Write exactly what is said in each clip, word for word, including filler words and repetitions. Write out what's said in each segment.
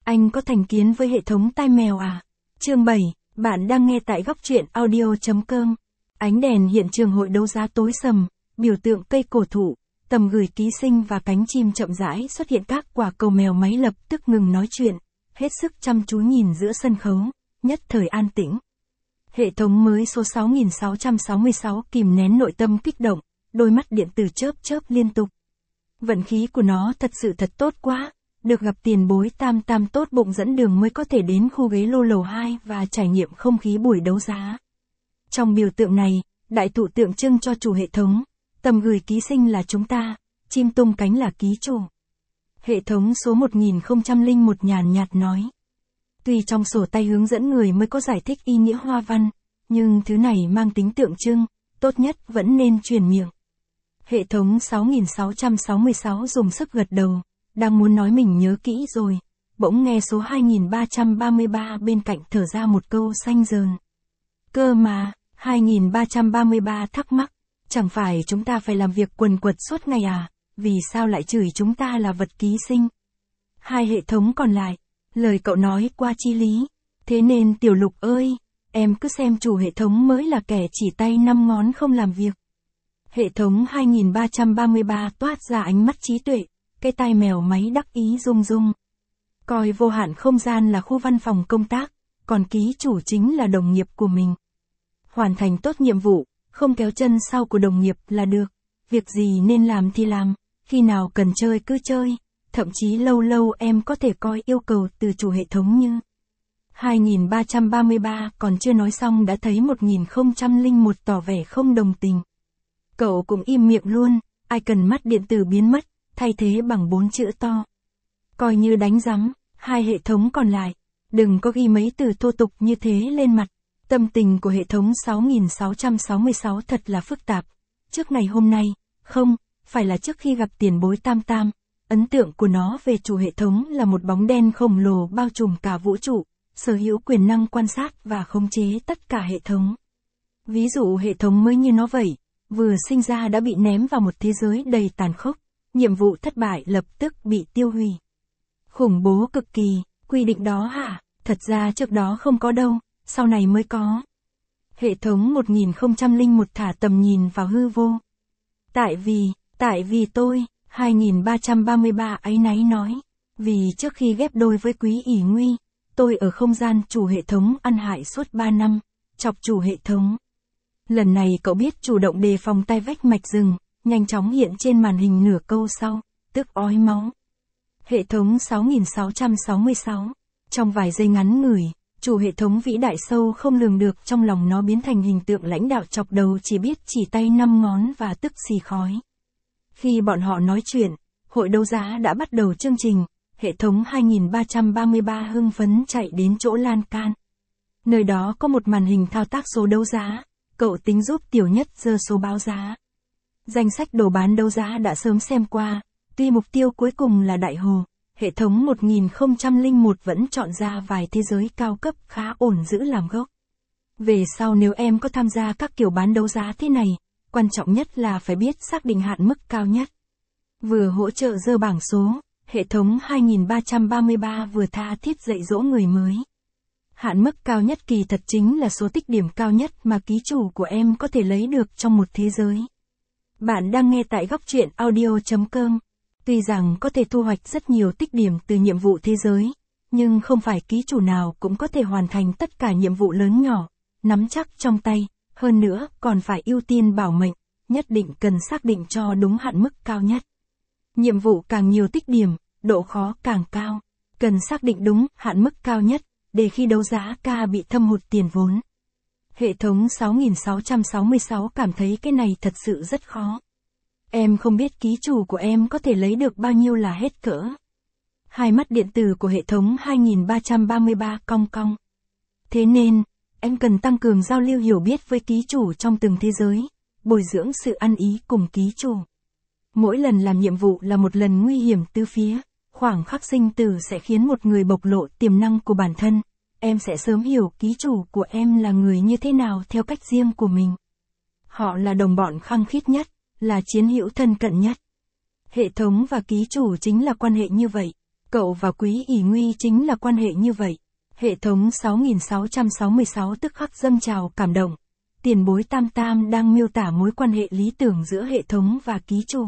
Anh có thành kiến với hệ thống tai mèo à? Chương bảy, bạn đang nghe tại góc truyện audio chấm com. Ánh đèn hiện trường hội đấu giá tối sầm, biểu tượng cây cổ thụ, tầm gửi ký sinh và cánh chim chậm rãi xuất hiện, các quả cầu mèo máy lập tức ngừng nói chuyện, hết sức chăm chú nhìn giữa sân khấu, nhất thời an tĩnh. Hệ thống mới số sáu nghìn sáu trăm sáu mươi sáu kìm nén nội tâm kích động, đôi mắt điện tử chớp chớp liên tục. Vận khí của nó thật sự thật tốt quá, được gặp tiền bối tam tam tốt bụng dẫn đường mới có thể đến khu ghế lô lầu hai và trải nghiệm không khí buổi đấu giá. Trong biểu tượng này, đại thụ tượng trưng cho chủ hệ thống, tầm gửi ký sinh là chúng ta, chim tung cánh là ký chủ. Hệ thống số một nghìn không trăm lẻ một nhàn nhạt nói. Tuy trong sổ tay hướng dẫn người mới có giải thích ý nghĩa hoa văn, nhưng thứ này mang tính tượng trưng, tốt nhất vẫn nên truyền miệng. Hệ thống sáu nghìn sáu trăm sáu mươi sáu dùng sức gật đầu, đang muốn nói mình nhớ kỹ rồi, bỗng nghe số hai nghìn ba trăm ba mươi ba bên cạnh thở ra một câu xanh dờn. Cơ mà, hai nghìn ba trăm ba mươi ba thắc mắc, chẳng phải chúng ta phải làm việc quần quật suốt ngày à, vì sao lại chửi chúng ta là vật ký sinh? Hai hệ thống còn lại, lời cậu nói qua chi lý, thế nên Tiểu Lục ơi, em cứ xem chủ hệ thống mới là kẻ chỉ tay năm ngón không làm việc. Hệ thống hai nghìn ba trăm ba mươi ba toát ra ánh mắt trí tuệ, cái tai mèo máy đắc ý rung rung. Coi vô hạn không gian là khu văn phòng công tác, còn ký chủ chính là đồng nghiệp của mình. Hoàn thành tốt nhiệm vụ, không kéo chân sau của đồng nghiệp là được, việc gì nên làm thì làm, khi nào cần chơi cứ chơi, thậm chí lâu lâu em có thể coi yêu cầu từ chủ hệ thống như. hai nghìn ba trăm ba mươi ba còn chưa nói xong đã thấy một nghìn không trăm lẻ một tỏ vẻ không đồng tình. Cậu cũng im miệng luôn, ai cần mắt điện tử biến mất, thay thế bằng bốn chữ to. Coi như đánh rắm, hai hệ thống còn lại, đừng có ghi mấy từ thô tục như thế lên mặt. Tâm tình của hệ thống sáu nghìn sáu trăm sáu mươi sáu thật là phức tạp. Trước ngày hôm nay, không, phải là trước khi gặp tiền bối tam tam, ấn tượng của nó về chủ hệ thống là một bóng đen khổng lồ bao trùm cả vũ trụ, sở hữu quyền năng quan sát và khống chế tất cả hệ thống. Ví dụ hệ thống mới như nó vậy, vừa sinh ra đã bị ném vào một thế giới đầy tàn khốc, nhiệm vụ thất bại lập tức bị tiêu hủy. Khủng bố cực kỳ, quy định đó hả? Thật ra trước đó không có đâu, sau này mới có. Hệ thống một nghìn không trăm lẻ một thả tầm nhìn vào hư vô. Tại vì, tại vì tôi, hai nghìn ba trăm ba mươi ba áy náy nói, vì trước khi ghép đôi với Quý ỷ Nguy, tôi ở không gian chủ hệ thống ăn hại suốt ba năm, chọc chủ hệ thống. Lần này cậu biết chủ động đề phòng tai vách mạch rừng, nhanh chóng hiện trên màn hình nửa câu sau, tức ói máu. Hệ thống sáu nghìn sáu trăm sáu mươi sáu, trong vài giây ngắn ngủi, chủ hệ thống vĩ đại sâu không lường được trong lòng nó biến thành hình tượng lãnh đạo chọc đầu chỉ biết chỉ tay năm ngón và tức xì khói. Khi bọn họ nói chuyện, hội đấu giá đã bắt đầu chương trình, hệ thống hai nghìn ba trăm ba mươi ba hưng phấn chạy đến chỗ lan can. Nơi đó có một màn hình thao tác số đấu giá, cậu tính giúp Tiểu Nhất giơ số báo giá. Danh sách đồ bán đấu giá đã sớm xem qua, tuy mục tiêu cuối cùng là đại hồ, hệ thống một nghìn không trăm lẻ một vẫn chọn ra vài thế giới cao cấp khá ổn giữ làm gốc. Về sau nếu em có tham gia các kiểu bán đấu giá thế này, quan trọng nhất là phải biết xác định hạn mức cao nhất. Vừa hỗ trợ dơ bảng số, hệ thống hai nghìn ba trăm ba mươi ba vừa tha thiết dạy dỗ người mới. Hạn mức cao nhất kỳ thật chính là số tích điểm cao nhất mà ký chủ của em có thể lấy được trong một thế giới. Bạn đang nghe tại góc truyện audio chấm com. Tuy rằng có thể thu hoạch rất nhiều tích điểm từ nhiệm vụ thế giới, nhưng không phải ký chủ nào cũng có thể hoàn thành tất cả nhiệm vụ lớn nhỏ, nắm chắc trong tay, hơn nữa còn phải ưu tiên bảo mệnh, nhất định cần xác định cho đúng hạn mức cao nhất. Nhiệm vụ càng nhiều tích điểm, độ khó càng cao, cần xác định đúng hạn mức cao nhất, để khi đấu giá ca bị thâm hụt tiền vốn. Hệ thống sáu nghìn sáu trăm sáu mươi sáu cảm thấy cái này thật sự rất khó. Em không biết ký chủ của em có thể lấy được bao nhiêu là hết cỡ. Hai mắt điện tử của hệ thống hai nghìn ba trăm ba mươi ba cong cong. Thế nên, em cần tăng cường giao lưu hiểu biết với ký chủ trong từng thế giới, bồi dưỡng sự ăn ý cùng ký chủ. Mỗi lần làm nhiệm vụ là một lần nguy hiểm từ phía, khoảng khắc sinh tử sẽ khiến một người bộc lộ tiềm năng của bản thân. Em sẽ sớm hiểu ký chủ của em là người như thế nào theo cách riêng của mình. Họ là đồng bọn khăng khít nhất, là chiến hữu thân cận nhất. Hệ thống và ký chủ chính là quan hệ như vậy. Cậu và Quý ỷ Nguy chính là quan hệ như vậy. Hệ thống sáu nghìn sáu trăm sáu mươi sáu tức khắc dâng trào cảm động. Tiền bối Tam Tam đang miêu tả mối quan hệ lý tưởng giữa hệ thống và ký chủ.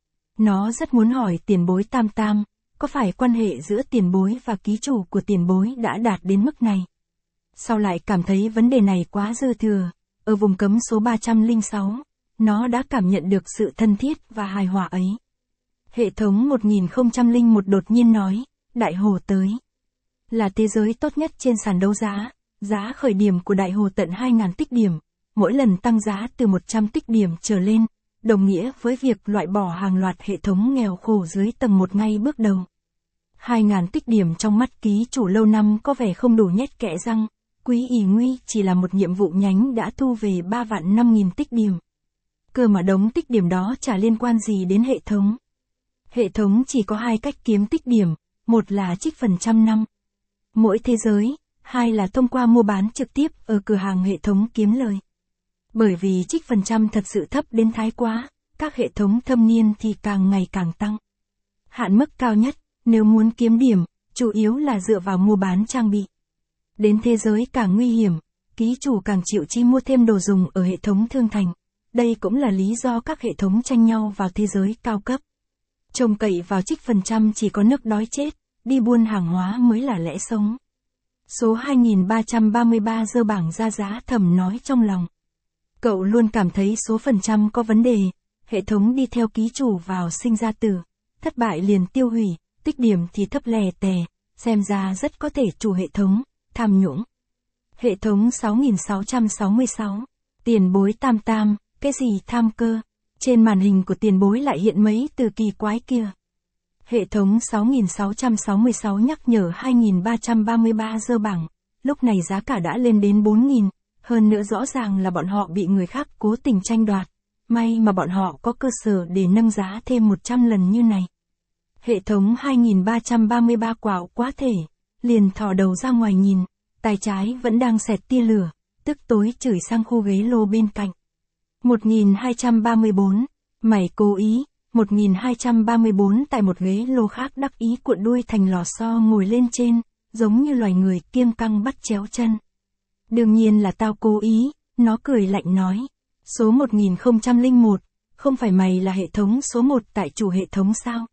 Nó rất muốn hỏi tiền bối Tam Tam, có phải quan hệ giữa tiền bối và ký chủ của tiền bối đã đạt đến mức này? Sau lại cảm thấy vấn đề này quá dư thừa, ở vùng cấm số ba trăm lẻ sáu, nó đã cảm nhận được sự thân thiết và hài hòa ấy. Hệ thống một nghìn không trăm lẻ một đột nhiên nói, Đại Hồ tới. Là thế giới tốt nhất trên sàn đấu giá, giá khởi điểm của Đại Hồ tận hai nghìn tích điểm, mỗi lần tăng giá từ một trăm tích điểm trở lên, đồng nghĩa với việc loại bỏ hàng loạt hệ thống nghèo khổ dưới tầng một ngay bước đầu. hai nghìn tích điểm trong mắt ký chủ lâu năm có vẻ không đủ nhét kẽ răng, Quý ỷ Nguy chỉ là một nhiệm vụ nhánh đã thu về ba vạn năm nghìn tích điểm. Cơ mà đống tích điểm đó chả liên quan gì đến hệ thống. Hệ thống chỉ có hai cách kiếm tích điểm, một là trích phần trăm năm mỗi thế giới, hai là thông qua mua bán trực tiếp ở cửa hàng hệ thống kiếm lời. Bởi vì trích phần trăm thật sự thấp đến thái quá, các hệ thống thâm niên thì càng ngày càng tăng. Hạn mức cao nhất, nếu muốn kiếm điểm, chủ yếu là dựa vào mua bán trang bị. Đến thế giới càng nguy hiểm, ký chủ càng chịu chi mua thêm đồ dùng ở hệ thống thương thành. Đây cũng là lý do các hệ thống tranh nhau vào thế giới cao cấp. Trông cậy vào trích phần trăm chỉ có nước đói chết, đi buôn hàng hóa mới là lẽ sống. Số hai nghìn ba trăm ba mươi ba giơ bảng ra giá thầm nói trong lòng. Cậu luôn cảm thấy số phần trăm có vấn đề, hệ thống đi theo ký chủ vào sinh ra tử, thất bại liền tiêu hủy, tích điểm thì thấp lè tè, xem ra rất có thể chủ hệ thống, tham nhũng. Hệ thống sáu nghìn sáu trăm sáu mươi sáu, tiền bối Tam Tam, cái gì tham cơ? Trên màn hình của tiền bối lại hiện mấy từ kỳ quái kia. Hệ thống sáu nghìn sáu trăm sáu mươi sáu nhắc nhở hai nghìn ba trăm ba mươi ba giơ bảng, lúc này giá cả đã lên đến bốn nghìn, hơn nữa rõ ràng là bọn họ bị người khác cố tình tranh đoạt, may mà bọn họ có cơ sở để nâng giá thêm một trăm lần như này. Hệ thống hai nghìn ba trăm ba mươi ba quạo quá thể, liền thò đầu ra ngoài nhìn, tay trái vẫn đang xẹt tia lửa, tức tối chửi sang khu ghế lô bên cạnh. một nghìn hai trăm ba mươi bốn, mày cố ý. một nghìn hai trăm ba mươi bốn tại một ghế lô khác đắc ý cuộn đuôi thành lò xo ngồi lên trên, giống như loài người kiêng căng bắt chéo chân. Đương nhiên là tao cố ý, nó cười lạnh nói. Số một nghìn không trăm lẻ một, không phải mày là hệ thống số một tại chủ hệ thống sao?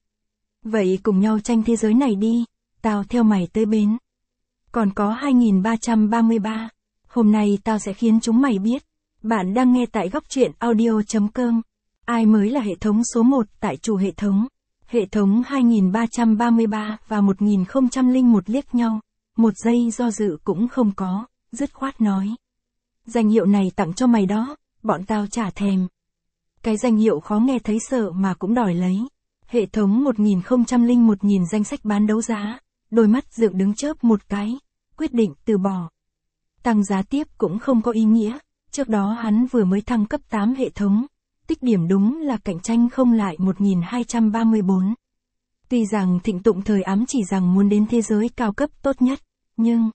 Vậy cùng nhau tranh thế giới này đi, tao theo mày tới bến. Còn có hai nghìn ba trăm ba mươi ba, hôm nay tao sẽ khiến chúng mày biết. Bạn đang nghe tại góc truyện audio chấm com. Ai mới là hệ thống số một tại chủ hệ thống? Hệ thống hai nghìn ba trăm ba mươi ba và một nghìn không trăm lẻ một liếc nhau, một giây do dự cũng không có, dứt khoát nói. Danh hiệu này tặng cho mày đó, bọn tao chả thèm. Cái danh hiệu khó nghe thấy sợ mà cũng đòi lấy. Hệ thống một nghìn không trăm lẻ một nhìn danh sách bán đấu giá, đôi mắt dựng đứng chớp một cái, quyết định từ bỏ. Tăng giá tiếp cũng không có ý nghĩa, trước đó hắn vừa mới thăng cấp tám hệ thống. Tích điểm đúng là cạnh tranh không lại một nghìn hai trăm ba mươi bốn. Tuy rằng Thịnh Tụng thời ám chỉ rằng muốn đến thế giới cao cấp tốt nhất, nhưng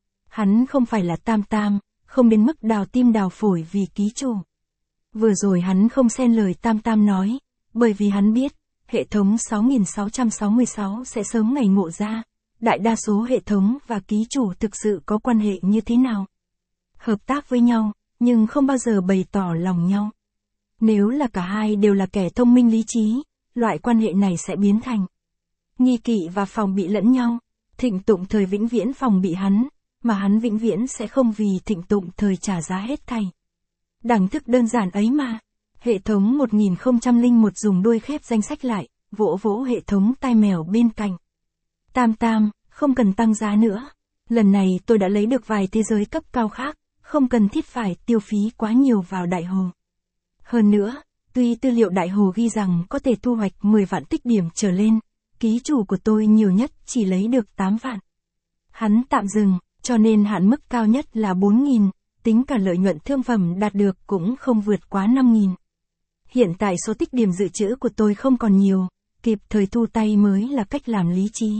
hắn không phải là Tam Tam, không đến mức đào tim đào phổi vì ký chủ. Vừa rồi hắn không xen lời Tam Tam nói, bởi vì hắn biết, hệ thống sáu nghìn sáu trăm sáu mươi sáu sẽ sớm ngày ngộ ra, đại đa số hệ thống và ký chủ thực sự có quan hệ như thế nào. Hợp tác với nhau, nhưng không bao giờ bày tỏ lòng nhau. Nếu là cả hai đều là kẻ thông minh lý trí, loại quan hệ này sẽ biến thành nghi kỵ và phòng bị lẫn nhau. Thịnh Tụng thời vĩnh viễn phòng bị hắn, mà hắn vĩnh viễn sẽ không vì Thịnh Tụng thời trả giá hết thảy. Đẳng thức đơn giản ấy mà. Hệ thống một nghìn không trăm lẻ một dùng đuôi khép danh sách lại, vỗ vỗ hệ thống tai mèo bên cạnh. Tam Tam, không cần tăng giá nữa. Lần này tôi đã lấy được vài thế giới cấp cao khác, không cần thiết phải tiêu phí quá nhiều vào Đại Hồ. Hơn nữa, tuy tư liệu Đại Hồ ghi rằng có thể thu hoạch mười vạn tích điểm trở lên, ký chủ của tôi nhiều nhất chỉ lấy được tám vạn. Hắn tạm dừng, cho nên hạn mức cao nhất là bốn nghìn, tính cả lợi nhuận thương phẩm đạt được cũng không vượt quá năm nghìn. Hiện tại số tích điểm dự trữ của tôi không còn nhiều, kịp thời thu tay mới là cách làm lý trí.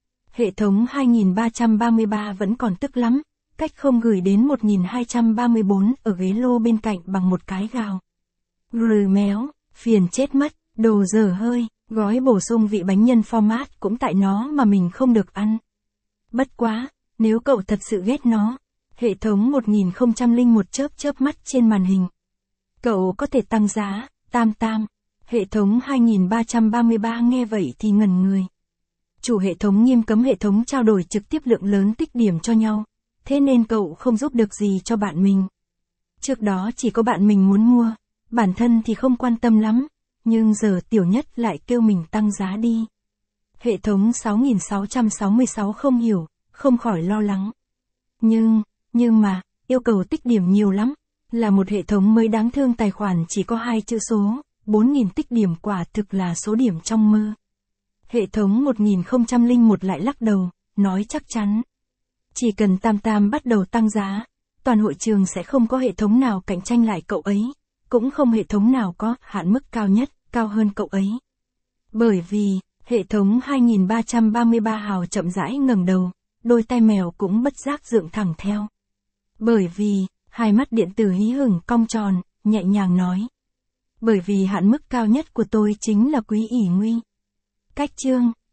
Hệ thống hai nghìn ba trăm ba mươi ba vẫn còn tức lắm, cách không gửi đến một nghìn hai trăm ba mươi bốn ở ghế lô bên cạnh bằng một cái gào. Rừ méo, phiền chết mất, đồ dở hơi, Gói bổ sung vị bánh nhân format cũng tại nó mà mình không được ăn. Bất quá, nếu cậu thật sự ghét nó, hệ thống một nghìn không trăm lẻ một chớp chớp mắt trên màn hình. Cậu có thể tăng giá, tam tam. Hệ thống hai nghìn ba trăm ba mươi ba nghe vậy thì ngẩn người. Chủ hệ thống nghiêm cấm hệ thống trao đổi trực tiếp lượng lớn tích điểm cho nhau, thế nên cậu không giúp được gì cho bạn mình. Trước đó chỉ có bạn mình muốn mua, bản thân thì không quan tâm lắm, nhưng giờ Tiểu Nhất lại kêu mình tăng giá đi. Hệ thống sáu nghìn sáu trăm sáu mươi sáu không hiểu, không khỏi lo lắng. Nhưng, nhưng mà, yêu cầu tích điểm nhiều lắm, là một hệ thống mới đáng thương tài khoản chỉ có hai chữ số, bốn nghìn tích điểm quả thực là số điểm trong mơ. Hệ thống một nghìn không trăm lẻ một lại lắc đầu, nói chắc chắn. Chỉ cần Tam Tam bắt đầu tăng giá, toàn hội trường sẽ không có hệ thống nào cạnh tranh lại cậu ấy, cũng không hệ thống nào có hạn mức cao nhất, cao hơn cậu ấy. Bởi vì, hệ thống hai nghìn ba trăm ba mươi ba hào chậm rãi ngẩng đầu, đôi tai mèo cũng bất giác dựng thẳng theo. Bởi vì, hai mắt điện tử hí hửng cong tròn, nhẹ nhàng nói. Bởi vì hạn mức cao nhất của tôi chính là quý ỷ nguy. Cách chương